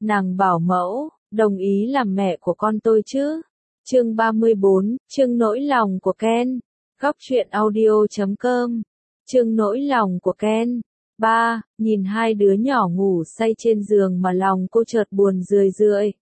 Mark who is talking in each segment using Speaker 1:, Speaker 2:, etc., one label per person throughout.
Speaker 1: Nàng bảo mẫu, đồng ý làm mẹ của con tôi chứ? Chương 34, chương nỗi lòng của Ken. Góc truyện audio.com. Chương nỗi lòng của Ken. 3. Nhìn hai đứa nhỏ ngủ say trên giường mà lòng cô chợt buồn rười rượi.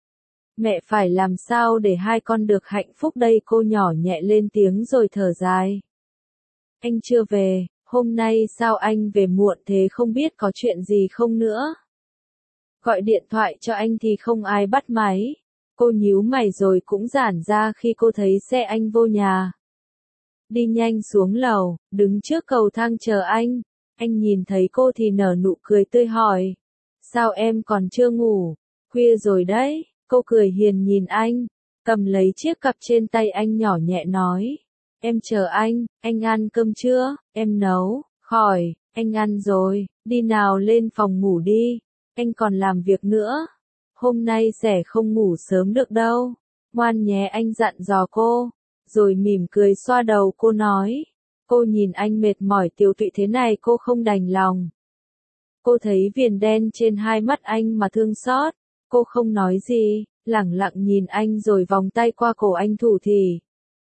Speaker 1: Mẹ phải làm sao để hai con được hạnh phúc đây? Cô nhỏ nhẹ lên tiếng rồi thở dài. Anh chưa về, hôm nay sao anh về muộn thế, không biết có chuyện gì không nữa? Gọi điện thoại cho anh thì không ai bắt máy. Cô nhíu mày rồi cũng giãn ra khi cô thấy xe anh vô nhà. Đi nhanh xuống lầu, đứng trước cầu thang chờ anh. Anh nhìn thấy cô thì nở nụ cười tươi hỏi. Sao em còn chưa ngủ? Khuya rồi đấy. Cô cười hiền nhìn anh, cầm lấy chiếc cặp trên tay anh nhỏ nhẹ nói. Em chờ anh ăn cơm chưa? Em nấu. Khỏi, anh ăn rồi, đi nào lên phòng ngủ đi. Anh còn làm việc nữa. Hôm nay sẽ không ngủ sớm được đâu. Ngoan nhé, anh dặn dò cô. Rồi mỉm cười xoa đầu cô nói. Cô nhìn anh mệt mỏi tiều tụy thế này cô không đành lòng. Cô thấy viền đen trên hai mắt anh mà thương xót. Cô không nói gì, lẳng lặng nhìn anh rồi vòng tay qua cổ anh thủ thỉ.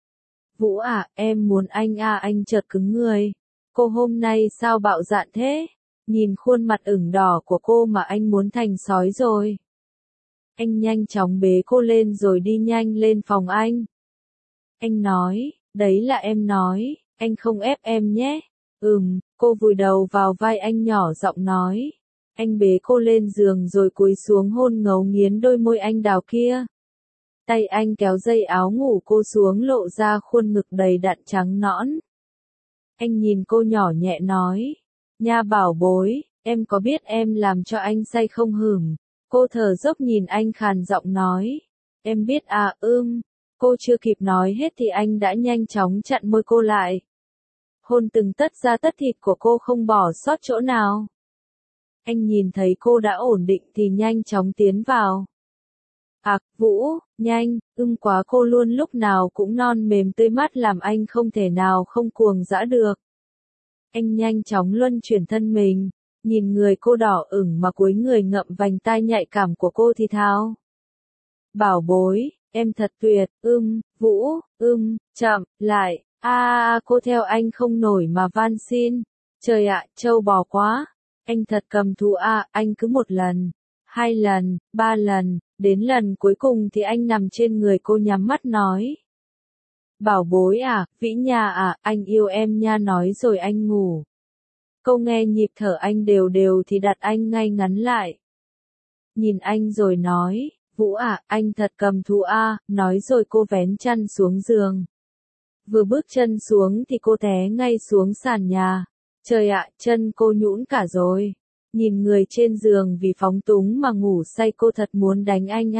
Speaker 1: Vũ à, em muốn anh à. Anh chợt cứng người. Cô hôm nay sao bạo dạn thế? Nhìn khuôn mặt ửng đỏ của cô mà anh muốn thành sói rồi. Anh nhanh chóng bế cô lên rồi đi nhanh lên phòng anh. Anh nói, đấy là em nói, anh không ép em nhé. Cô vùi đầu vào vai anh nhỏ giọng nói. Anh bế cô lên giường rồi cúi xuống hôn ngấu nghiến đôi môi anh đào kia. Tay anh kéo dây áo ngủ cô xuống lộ ra khuôn ngực đầy đặn trắng nõn. Anh nhìn cô nhỏ nhẹ nói. Nha bảo bối, em có biết em làm cho anh say không hửm? Cô thở dốc nhìn anh khàn giọng nói. Em biết à. Cô chưa kịp nói hết thì anh đã nhanh chóng chặn môi cô lại. Hôn từng tấc da tất thịt của cô không bỏ sót chỗ nào. Anh nhìn thấy cô đã ổn định thì nhanh chóng tiến vào. Vũ, nhanh, quá cô luôn lúc nào cũng non mềm tươi mát làm anh không thể nào không cuồng dã được. Anh nhanh chóng luân chuyển thân mình, nhìn người cô đỏ ửng mà cúi người ngậm vành tai nhạy cảm của cô thì thào. Bảo bối, em thật tuyệt, Vũ, chậm, lại, cô theo anh không nổi mà van xin. Trời ạ, trâu bò quá, anh thật cầm thú anh cứ một lần, 2 lần, 3 lần, đến lần cuối cùng thì anh nằm trên người cô nhắm mắt nói. Bảo bối Vĩ Nha anh yêu em nha, nói rồi anh ngủ. Cô nghe nhịp thở anh đều đều thì đặt anh ngay ngắn lại. Nhìn anh rồi nói, Vũ anh thật cầm thú nói rồi cô vén chăn xuống giường. Vừa bước chân xuống thì cô té ngay xuống sàn nhà. Trời ạ, chân cô nhũn cả rồi. Nhìn người trên giường vì phóng túng mà ngủ say cô thật muốn đánh anh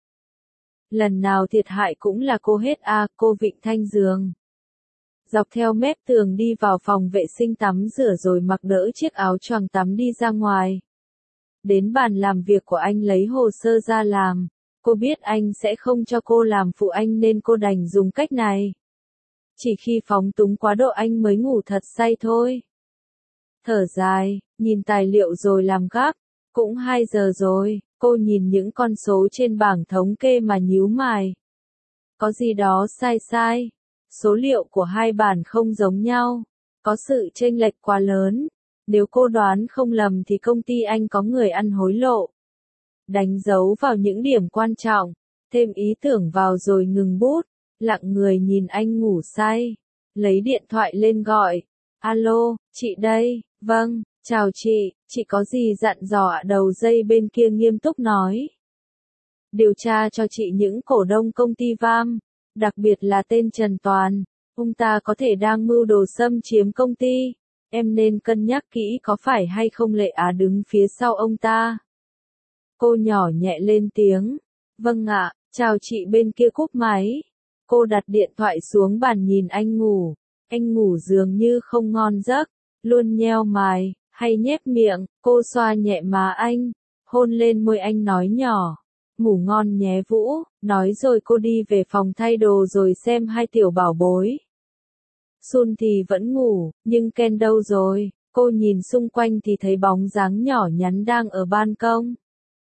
Speaker 1: Lần nào thiệt hại cũng là cô hết cô vịn thanh giường. Dọc theo mép tường đi vào phòng vệ sinh tắm rửa rồi mặc đỡ chiếc áo choàng tắm đi ra ngoài. Đến bàn làm việc của anh lấy hồ sơ ra làm. Cô biết anh sẽ không cho cô làm phụ anh nên cô đành dùng cách này. Chỉ khi phóng túng quá độ anh mới ngủ thật say thôi. Thở dài, nhìn tài liệu rồi làm gấp. Cũng 2 giờ rồi, cô nhìn những con số trên bảng thống kê mà nhíu mày. Có gì đó sai. Số liệu của hai bản không giống nhau. Có sự chênh lệch quá lớn. Nếu cô đoán không lầm thì công ty anh có người ăn hối lộ. Đánh dấu vào những điểm quan trọng, thêm ý tưởng vào rồi ngừng bút, lặng người nhìn anh ngủ say. Lấy điện thoại lên gọi. Alo, chị đây. Vâng, chào chị có gì dặn dò ạ? Đầu dây bên kia nghiêm túc nói. Điều tra cho chị những cổ đông công ty VAM, đặc biệt là tên Trần Toàn. Ông ta có thể đang mưu đồ xâm chiếm công ty. Em nên cân nhắc kỹ có phải hay không Lệ đứng phía sau ông ta. Cô nhỏ nhẹ lên tiếng. Vâng ạ, chào chị bên kia cúp máy. Cô đặt điện thoại xuống bàn nhìn anh ngủ. Anh ngủ dường như không ngon giấc, luôn nheo mày, hay nhếch miệng. Cô xoa nhẹ má anh, hôn lên môi anh nói nhỏ. Ngủ ngon nhé Vũ, nói rồi cô đi về phòng thay đồ rồi xem hai tiểu bảo bối. Sun thì vẫn ngủ, nhưng Ken đâu rồi? Cô nhìn xung quanh thì thấy bóng dáng nhỏ nhắn đang ở ban công.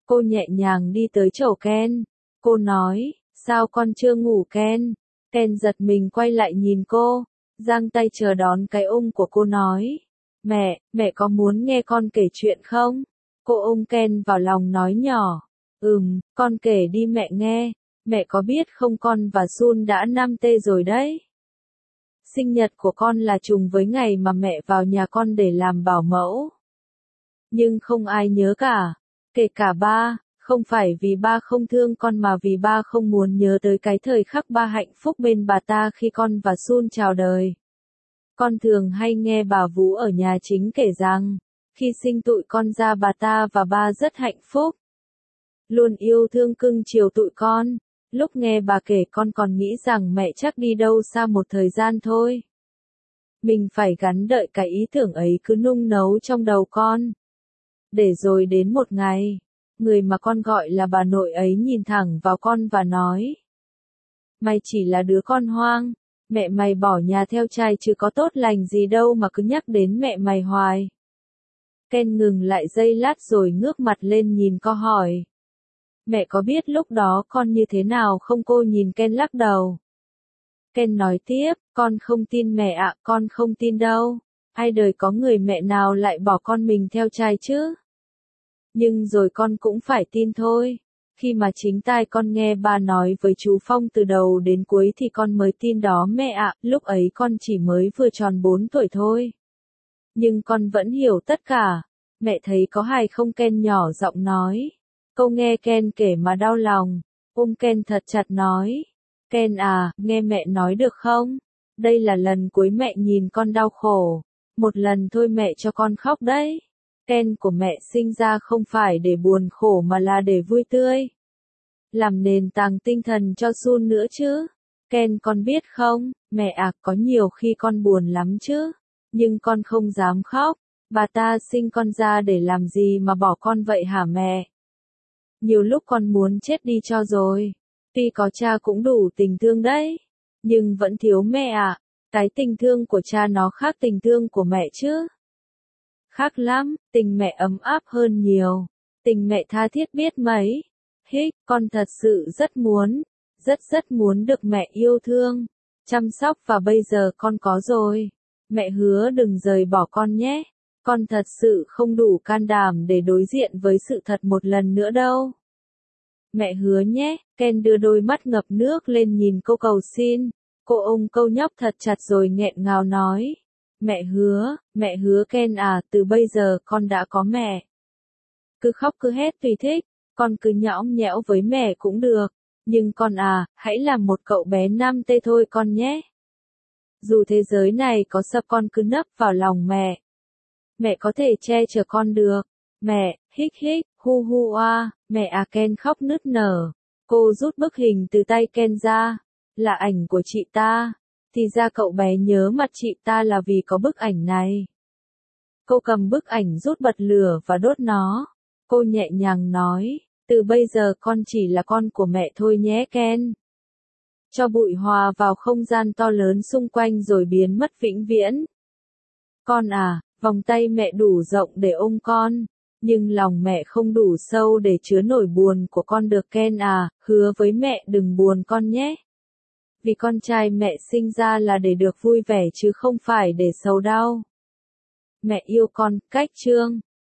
Speaker 1: Cô nhẹ nhàng đi tới chỗ Ken. Cô nói, sao con chưa ngủ Ken? Ken giật mình quay lại nhìn cô, giang tay chờ đón cái ôm của cô nói. Mẹ có muốn nghe con kể chuyện không? Cô ôm Ken vào lòng nói nhỏ. Con kể đi mẹ nghe. Mẹ có biết không con và Sun đã 5T rồi đấy. Sinh nhật của con là trùng với ngày mà mẹ vào nhà con để làm bảo mẫu. Nhưng không ai nhớ cả, kể cả ba, không phải vì ba không thương con mà vì ba không muốn nhớ tới cái thời khắc ba hạnh phúc bên bà ta khi con và Sun chào đời. Con thường hay nghe bà Vũ ở nhà chính kể rằng, khi sinh tụi con ra bà ta và ba rất hạnh phúc. Luôn yêu thương cưng chiều tụi con. Lúc nghe bà kể con còn nghĩ rằng mẹ chắc đi đâu xa một thời gian thôi. Mình phải gắn đợi cái ý tưởng ấy cứ nung nấu trong đầu con. Để rồi đến một ngày, người mà con gọi là bà nội ấy nhìn thẳng vào con và nói. Mày chỉ là đứa con hoang, mẹ mày bỏ nhà theo trai chứ có tốt lành gì đâu mà cứ nhắc đến mẹ mày hoài. Ken ngừng lại giây lát rồi ngước mặt lên nhìn con hỏi. Mẹ có biết lúc đó con như thế nào không? Cô nhìn Ken lắc đầu. Ken nói tiếp, con không tin mẹ ạ, con không tin đâu. Ai đời có người mẹ nào lại bỏ con mình theo trai chứ? Nhưng rồi con cũng phải tin thôi. Khi mà chính tai con nghe ba nói với chú Phong từ đầu đến cuối thì con mới tin đó mẹ ạ, lúc ấy con chỉ mới vừa tròn 4 tuổi thôi. Nhưng con vẫn hiểu tất cả. Mẹ thấy có hài không? Ken nhỏ giọng nói. Câu nghe Ken kể mà đau lòng. Ôm Ken thật chặt nói. Ken à, nghe mẹ nói được không? Đây là lần cuối mẹ nhìn con đau khổ. Một lần thôi mẹ cho con khóc đấy. Ken của mẹ sinh ra không phải để buồn khổ mà là để vui tươi. Làm nền tảng tinh thần cho Sun nữa chứ. Ken con biết không, mẹ à, có nhiều khi con buồn lắm chứ. Nhưng con không dám khóc. Bà ta sinh con ra để làm gì mà bỏ con vậy hả mẹ? Nhiều lúc con muốn chết đi cho rồi. Tuy có cha cũng đủ tình thương đấy. Nhưng vẫn thiếu mẹ ạ. Cái tình thương của cha nó khác tình thương của mẹ chứ. Khác lắm, tình mẹ ấm áp hơn nhiều. Tình mẹ tha thiết biết mấy. Con thật sự rất muốn được mẹ yêu thương, chăm sóc và bây giờ con có rồi. Mẹ hứa đừng rời bỏ con nhé. Con thật sự không đủ can đảm để đối diện với sự thật một lần nữa đâu. Mẹ hứa nhé. Ken đưa đôi mắt ngập nước lên nhìn cô cầu xin. Cô ôm câu nhóc thật chặt rồi nghẹn ngào nói. Mẹ hứa Ken à, từ bây giờ con đã có mẹ. Cứ khóc cứ hét tùy thích, con cứ nhõng nhẽo với mẹ cũng được. Nhưng con à, hãy làm một cậu bé 5T thôi con nhé. Dù thế giới này có sập con cứ nấp vào lòng mẹ. Mẹ có thể che chở con được. Mẹ, hu hu a, mẹ à. Ken khóc nức nở. Cô rút bức hình từ tay Ken ra. Là ảnh của chị ta. Thì ra cậu bé nhớ mặt chị ta là vì có bức ảnh này. Cô cầm bức ảnh rút bật lửa và đốt nó. Cô nhẹ nhàng nói, từ bây giờ con chỉ là con của mẹ thôi nhé Ken. Cho bụi hòa vào không gian to lớn xung quanh rồi biến mất vĩnh viễn. Con à, vòng tay mẹ đủ rộng để ôm con. Nhưng lòng mẹ không đủ sâu để chứa nổi buồn của con được Ken à, hứa với mẹ đừng buồn con nhé. Vì con trai mẹ sinh ra là để được vui vẻ chứ không phải để sầu đau. Mẹ yêu con, cách chương.